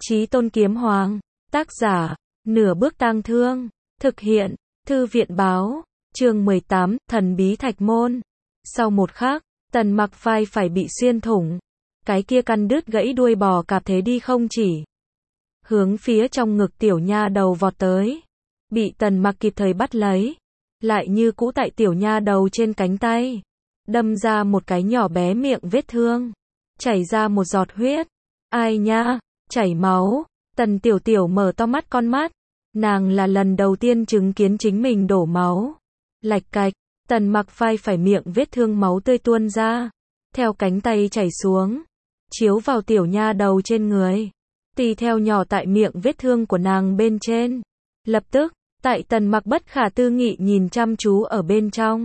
Chí Tôn Kiếm Hoàng, tác giả, Nửa Bước Tang Thương, thực hiện, Thư viện báo, chương 18, Thần Bí Thạch Môn. Sau một khắc, Tần Mặc vai phải bị xuyên thủng, cái kia căn đứt gãy đuôi bò cạp thế đi không chỉ. Hướng phía trong ngực tiểu nha đầu vọt tới, bị Tần Mặc kịp thời bắt lấy, lại như cũ tại tiểu nha đầu trên cánh tay, đâm ra một cái nhỏ bé miệng vết thương, chảy ra một giọt huyết. Ai nha, chảy máu. Tần Tiểu Tiểu mở to mắt con mắt, nàng là lần đầu tiên chứng kiến chính mình đổ máu. Lạch cạch, Tần Mặc vai phải miệng vết thương máu tươi tuôn ra, theo cánh tay chảy xuống, chiếu vào tiểu nha đầu trên người, tì theo nhỏ tại miệng vết thương của nàng bên trên. Lập tức, tại Tần Mặc bất khả tư nghị nhìn chăm chú ở bên trong,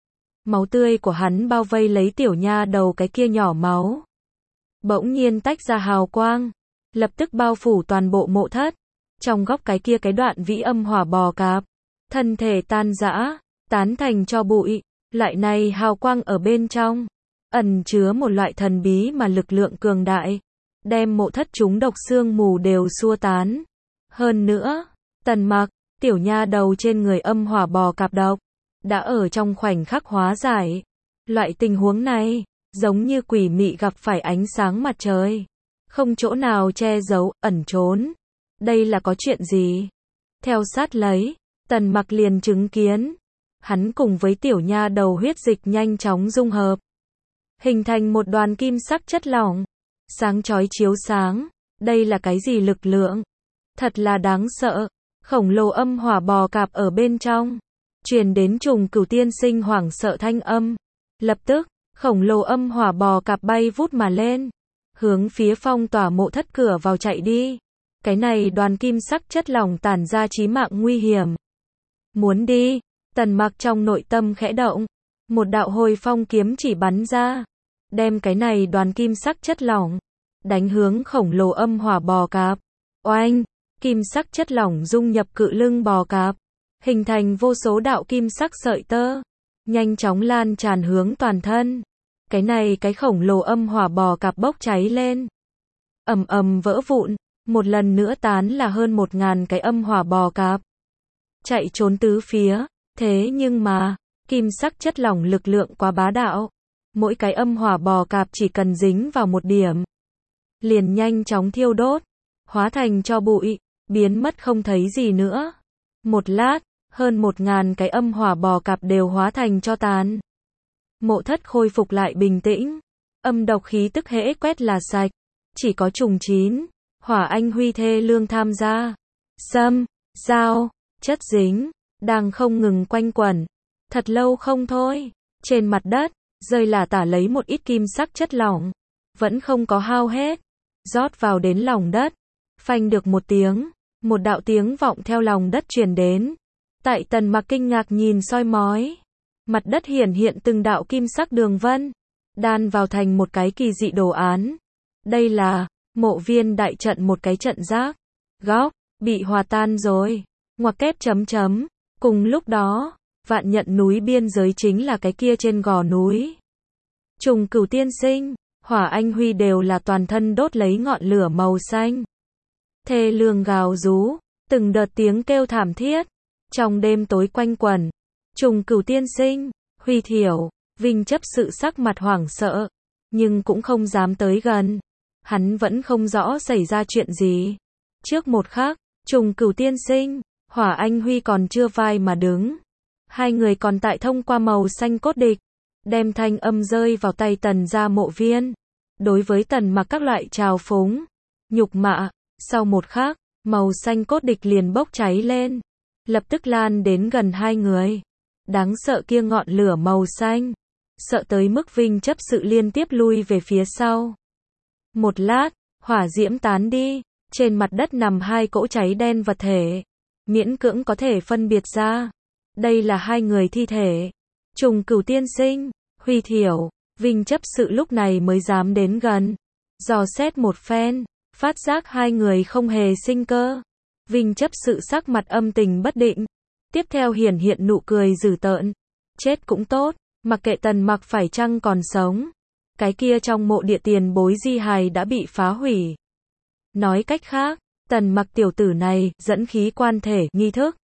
máu tươi của hắn bao vây lấy tiểu nha đầu cái kia nhỏ máu, bỗng nhiên tách ra hào quang, lập tức bao phủ toàn bộ mộ thất. Trong góc cái kia cái đoạn vĩ âm hỏa bò cạp, thân thể tan rã, tán thành tro bụi. Loại này hào quang ở bên trong, ẩn chứa một loại thần bí mà lực lượng cường đại, đem mộ thất chúng độc xương mù đều xua tán. Hơn nữa, Tần Mặc, tiểu nha đầu trên người âm hỏa bò cạp độc, đã ở trong khoảnh khắc hóa giải. Loại tình huống này, giống như quỷ mị gặp phải ánh sáng mặt trời, không chỗ nào che giấu, ẩn trốn. Đây là có chuyện gì? Theo sát lấy, Tần Mặc liền chứng kiến, hắn cùng với tiểu nha đầu huyết dịch nhanh chóng dung hợp, hình thành một đoàn kim sắc chất lỏng, sáng chói chiếu sáng. Đây là cái gì lực lượng? Thật là đáng sợ. Khổng lồ âm hỏa bò cạp ở bên trong, truyền đến Trùng Cửu Tiên Sinh hoảng sợ thanh âm. Lập tức, khổng lồ âm hỏa bò cạp bay vút mà lên, hướng phía phong tỏa mộ thất cửa vào chạy đi. Cái này đoàn kim sắc chất lỏng tản ra chí mạng nguy hiểm. Muốn đi, Tần Mặc trong nội tâm khẽ động, một đạo hồi phong kiếm chỉ bắn ra, đem cái này đoàn kim sắc chất lỏng đánh hướng khổng lồ âm hỏa bò cạp. Oanh, kim sắc chất lỏng dung nhập cự lưng bò cạp, hình thành vô số đạo kim sắc sợi tơ, nhanh chóng lan tràn hướng toàn thân. Cái này cái khổng lồ âm hỏa bò cạp bốc cháy lên, ầm ầm vỡ vụn, một lần nữa tán là hơn 1000 cái âm hỏa bò cạp, chạy trốn tứ phía. Thế nhưng mà, kim sắc chất lỏng lực lượng quá bá đạo, mỗi cái âm hỏa bò cạp chỉ cần dính vào một điểm, liền nhanh chóng thiêu đốt, hóa thành tro bụi, biến mất không thấy gì nữa. Một lát, hơn 1000 cái âm hỏa bò cạp đều hóa thành tro tàn. Mộ thất khôi phục lại bình tĩnh, âm độc khí tức hễ quét là sạch, chỉ có Trùng Chín, Hỏa Anh Huy thê lương tham gia. Sâm, dao, chất dính, đang không ngừng quanh quẩn. Thật lâu không thôi, trên mặt đất, rơi là tả lấy một ít kim sắc chất lỏng, vẫn không có hao hết, rót vào đến lòng đất. Phanh được một tiếng, một đạo tiếng vọng theo lòng đất truyền đến. Tại Tần Mặc kinh ngạc nhìn soi mói, mặt đất hiển hiện từng đạo kim sắc đường vân, đan vào thành một cái kỳ dị đồ án. Đây là mộ viên đại trận, một cái trận giác, góc, bị hòa tan rồi. Ngoặc kép chấm chấm. Cùng lúc đó, Vạn Nhận núi biên giới chính là cái kia trên gò núi. Trùng Cửu Tiên Sinh, Hỏa Anh Huy đều là toàn thân đốt lấy ngọn lửa màu xanh. Thê lương gào rú, từng đợt tiếng kêu thảm thiết, trong đêm tối quanh quẩn. Trùng Cửu Tiên Sinh, Huy Thiểu, Vinh chấp sự sắc mặt hoảng sợ, nhưng cũng không dám tới gần. Hắn vẫn không rõ xảy ra chuyện gì. Trước một khắc, Trùng Cửu Tiên Sinh, Hỏa Anh Huy còn chưa vai mà đứng. Hai người còn tại thông qua màu xanh cốt địch, đem thanh âm rơi vào tay Tần gia mộ viên. Đối với Tần Mặc các loại trào phúng, nhục mạ. Sau một khắc, màu xanh cốt địch liền bốc cháy lên, lập tức lan đến gần hai người. Đáng sợ kia ngọn lửa màu xanh, sợ tới mức Vinh chấp sự liên tiếp lui về phía sau. Một lát, hỏa diễm tán đi, trên mặt đất nằm hai cỗ cháy đen vật thể, miễn cưỡng có thể phân biệt ra, đây là hai người thi thể. Trùng Cửu Tiên Sinh, Huy Thiểu, Vinh chấp sự lúc này mới dám đến gần, dò xét một phen, phát giác hai người không hề sinh cơ. Vinh chấp sự sắc mặt âm tình bất định, tiếp theo hiển hiện nụ cười dữ tợn. Chết cũng tốt, mặc kệ Tần Mặc phải chăng còn sống, cái kia trong mộ địa tiền bối di hài đã bị phá hủy. Nói cách khác, Tần Mặc tiểu tử này, dẫn khí quan thể, nghi thức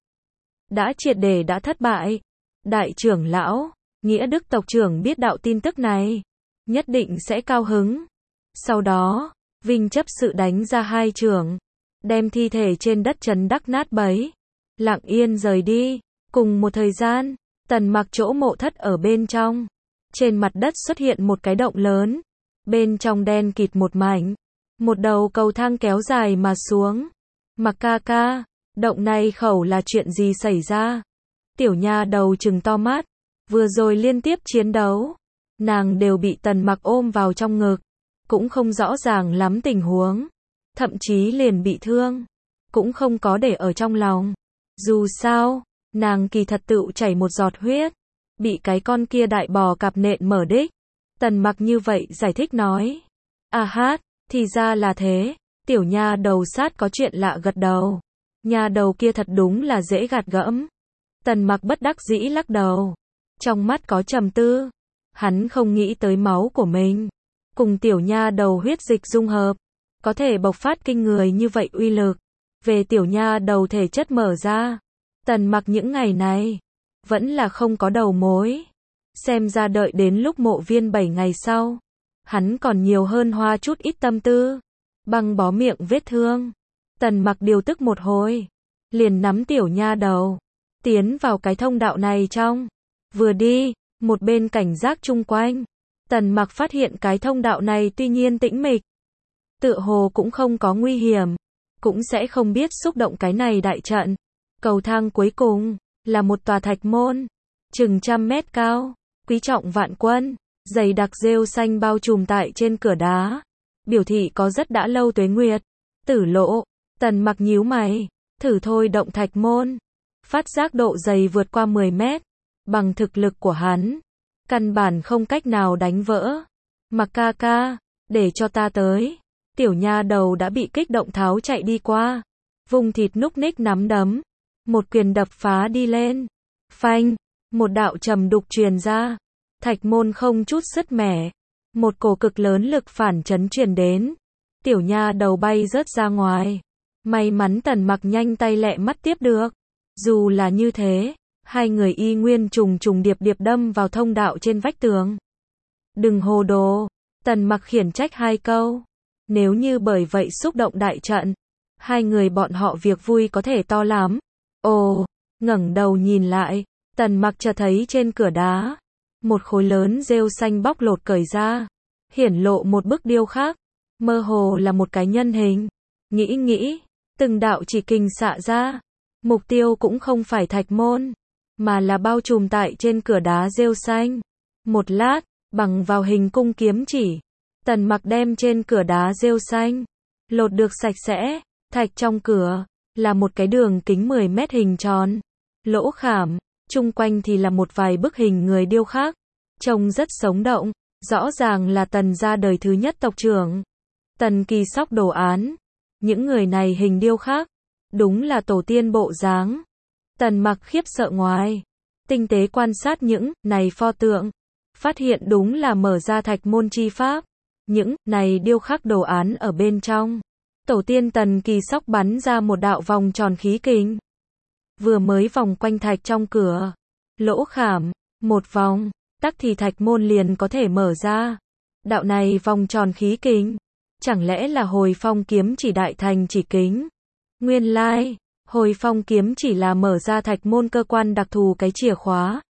đã triệt để đã thất bại. Đại trưởng lão, Nghĩa Đức tộc trưởng biết đạo tin tức này, nhất định sẽ cao hứng. Sau đó, Vinh chấp sự đánh ra 2 chưởng, đem thi thể trên đất chấn đắc nát bấy, lặng yên rời đi. Cùng một thời gian, Tần Mặc chỗ mộ thất ở bên trong, trên mặt đất xuất hiện một cái động lớn, bên trong đen kịt một mảnh, một đầu cầu thang kéo dài mà xuống. Mặc ca ca, động này khẩu là chuyện gì xảy ra? Tiểu nha đầu trừng to mắt, vừa rồi liên tiếp chiến đấu, nàng đều bị Tần Mặc ôm vào trong ngực, cũng không rõ ràng lắm tình huống, thậm chí liền bị thương, cũng không có để ở trong lòng. Dù sao, nàng kỳ thật tựu chảy một giọt huyết, bị cái con kia đại bò cạp nện mở đích. Tần Mặc như vậy giải thích nói. À hát, thì ra là thế. Tiểu nha đầu sát có chuyện lạ gật đầu. Nha đầu kia thật đúng là dễ gạt gẫm. Tần Mặc bất đắc dĩ lắc đầu, trong mắt có trầm tư. Hắn không nghĩ tới máu của mình cùng tiểu nha đầu huyết dịch dung hợp, có thể bộc phát kinh người như vậy uy lực. Về tiểu nha đầu thể chất mở ra, Tần Mặc những ngày này vẫn là không có đầu mối. Xem ra đợi đến lúc mộ viên 7 ngày sau, hắn còn nhiều hơn hoa chút ít tâm tư, băng bó miệng vết thương. Tần Mặc điều tức một hồi, liền nắm tiểu nha đầu, tiến vào cái thông đạo này trong. Vừa đi, một bên cảnh giác chung quanh. Tần Mặc phát hiện cái thông đạo này tuy nhiên tĩnh mịch, tựa hồ cũng không có nguy hiểm, cũng sẽ không biết xúc động cái này đại trận. Cầu thang cuối cùng là một tòa thạch môn, chừng 100 mét cao, quý trọng vạn quân, dày đặc rêu xanh bao trùm tại trên cửa đá, biểu thị có rất đã lâu tuế nguyệt. Tử lộ, Tần Mặc nhíu mày, thử thôi động thạch môn, phát giác độ dày vượt qua 10 mét, bằng thực lực của hắn, căn bản không cách nào đánh vỡ. Mặc ca ca, để cho ta tới. Tiểu nha đầu đã bị kích động tháo chạy đi qua, vùng thịt núc ních nắm đấm, một quyền đập phá đi lên. Phanh, một đạo trầm đục truyền ra, thạch môn không chút sứt mẻ, một cổ cực lớn lực phản chấn truyền đến, tiểu nha đầu bay rớt ra ngoài. May mắn Tần Mặc nhanh tay lẹ mắt tiếp được. Dù là như thế, hai người y nguyên trùng trùng điệp điệp đâm vào thông đạo trên vách tường. Đừng hồ đồ, Tần Mặc khiển trách 2 câu. Nếu như bởi vậy xúc động đại trận, hai người bọn họ việc vui có thể to lắm. Ồ, ngẩng đầu nhìn lại, Tần Mặc chợt thấy trên cửa đá, một khối lớn rêu xanh bóc lột cởi ra, hiển lộ một bức điêu khắc, mơ hồ là một cái nhân hình. Nghĩ, từng đạo chỉ kình xạ ra, mục tiêu cũng không phải thạch môn, mà là bao trùm tại trên cửa đá rêu xanh. Một lát, bằng vào hình cung kiếm chỉ, Tần Mặc đem trên cửa đá rêu xanh lột được sạch sẽ. Thạch trong cửa là một cái đường kính 10 mét hình tròn, lỗ khảm, chung quanh thì là một vài bức hình người điêu khắc, trông rất sống động, rõ ràng là Tần gia đời thứ nhất tộc trưởng. Tần Kỳ Sóc đồ án, những người này hình điêu khắc, đúng là tổ tiên bộ dáng. Tần Mặc khiếp sợ ngoài, tinh tế quan sát những này pho tượng, phát hiện đúng là mở ra thạch môn chi pháp. Những này điêu khắc đồ án ở bên trong, tổ tiên Tần Kỳ Sóc bắn ra một đạo vòng tròn khí kình, vừa mới vòng quanh thạch trong cửa lỗ khảm một vòng, tắc thì thạch môn liền có thể mở ra. Đạo này vòng tròn khí kình, chẳng lẽ là Hồi Phong kiếm chỉ đại thành chỉ kính? Nguyên lai, Hồi Phong kiếm chỉ là mở ra thạch môn cơ quan đặc thù cái chìa khóa.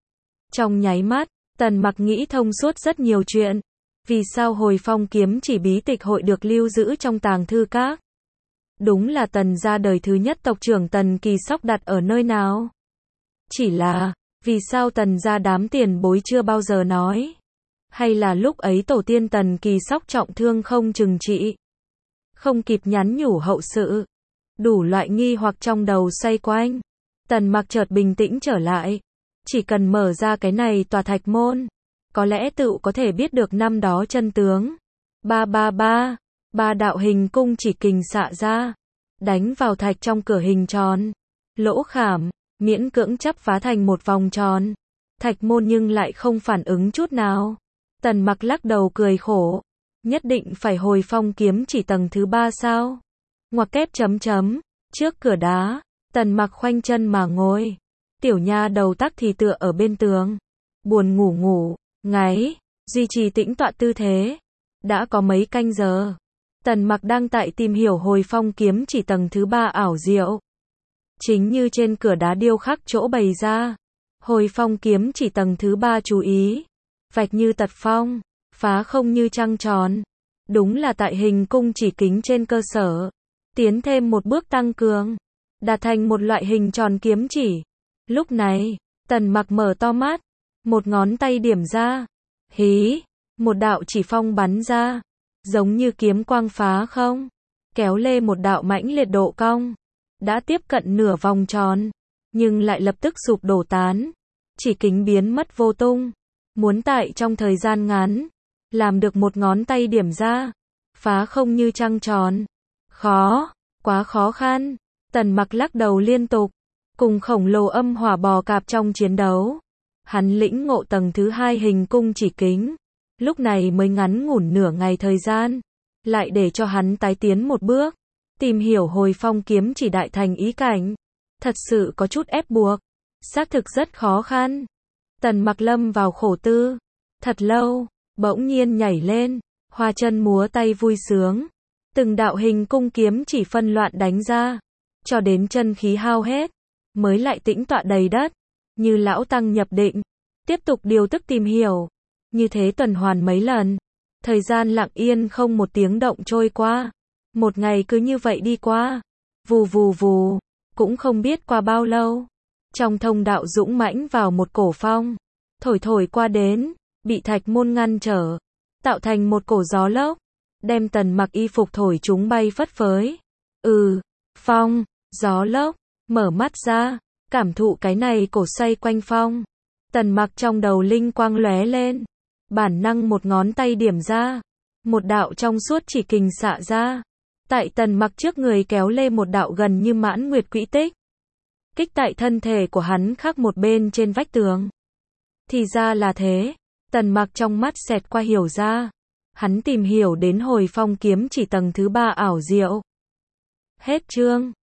Trong nháy mắt, Tần Mặc nghĩ thông suốt rất nhiều chuyện. Vì sao Hồi Phong kiếm chỉ bí tịch hội được lưu giữ trong tàng thư các? Đúng là Tần gia đời thứ nhất tộc trưởng Tần Kỳ Sóc đặt ở nơi nào? Chỉ là, vì sao Tần gia đám tiền bối chưa bao giờ nói? Hay là lúc ấy tổ tiên Tần Kỳ Sóc trọng thương không trừng trị, không kịp nhắn nhủ hậu sự? Đủ loại nghi hoặc trong đầu xoay quanh. Tần Mặc chợt bình tĩnh trở lại. Chỉ cần mở ra cái này tòa thạch môn, có lẽ tự có thể biết được năm đó chân tướng. Ba đạo hình cung chỉ kình xạ ra, đánh vào thạch trong cửa hình tròn, lỗ khảm, miễn cưỡng chắp vá thành một vòng tròn. Thạch môn nhưng lại không phản ứng chút nào. Tần Mặc lắc đầu cười khổ. Nhất định phải hồi phong kiếm chỉ tầng thứ 3 sao? Ngoặc kép chấm chấm, trước cửa đá, Tần Mặc khoanh chân mà ngồi. Tiểu nha đầu tắc thì tựa ở bên tường. Buồn ngủ, ngáy, duy trì tĩnh tọa tư thế. Đã có mấy canh giờ. Tần Mặc đang tại tìm hiểu hồi phong kiếm chỉ tầng thứ 3 ảo diệu. Chính như trên cửa đá điêu khắc chỗ bày ra. Hồi phong kiếm chỉ tầng thứ 3 chú ý. Vạch như tật phong, phá không như trăng tròn. Đúng là tại hình cung chỉ kính trên cơ sở. Tiến thêm một bước tăng cường. Đạt thành một loại hình tròn kiếm chỉ. Lúc này, Tần Mặc mở to mắt. Một ngón tay điểm ra. Hí, một đạo chỉ phong bắn ra. Giống như kiếm quang phá không. Kéo lê một đạo mãnh liệt độ cong. Đã tiếp cận nửa vòng tròn. Nhưng lại lập tức sụp đổ tán. Chỉ kính biến mất vô tung. Muốn tại trong thời gian ngắn. Làm được một ngón tay điểm ra. Phá không như trăng tròn. Khó, quá khó khăn. Tần Mặc lắc đầu liên tục. Cùng khổng lồ âm hỏa bò cạp trong chiến đấu. Hắn lĩnh ngộ tầng thứ 2 hình cung chỉ kính. Lúc này mới ngắn ngủn nửa ngày thời gian. Lại để cho hắn tái tiến một bước. Tìm hiểu hồi phong kiếm chỉ đại thành ý cảnh. Thật sự có chút ép buộc. Xác thực rất khó khăn. Tần Mặc lâm vào khổ tư. Thật lâu, bỗng nhiên nhảy lên. Hoa chân múa tay vui sướng. Từng đạo hình cung kiếm chỉ phân loạn đánh ra. Cho đến chân khí hao hết. Mới lại tĩnh tọa đầy đất. Như lão tăng nhập định. Tiếp tục điều tức tìm hiểu. Như thế tuần hoàn mấy lần. Thời gian lặng yên không một tiếng động trôi qua. Một ngày cứ như vậy đi qua. Vù vù vù. Cũng không biết qua bao lâu. Trong thông đạo dũng mãnh vào một cổ phong. Thổi thổi qua đến. Bị thạch môn ngăn trở. Tạo thành một cổ gió lốc. Đem Tần Mặc y phục thổi chúng bay phất phới. Phong, gió lốc. Mở mắt ra. Cảm thụ cái này cổ xoay quanh phong. Tần Mặc trong đầu linh quang lóe lên. Bản năng một ngón tay điểm ra. Một đạo trong suốt chỉ kình xạ ra. Tại Tần Mặc trước người kéo lê một đạo gần như mãn nguyệt quỹ tích. Kích tại thân thể của hắn khắc một bên trên vách tường. Thì ra là thế. Tần Mặc trong mắt xẹt qua hiểu ra. Hắn tìm hiểu đến hồi phong kiếm chỉ tầng thứ 3 ảo diệu. Hết chương.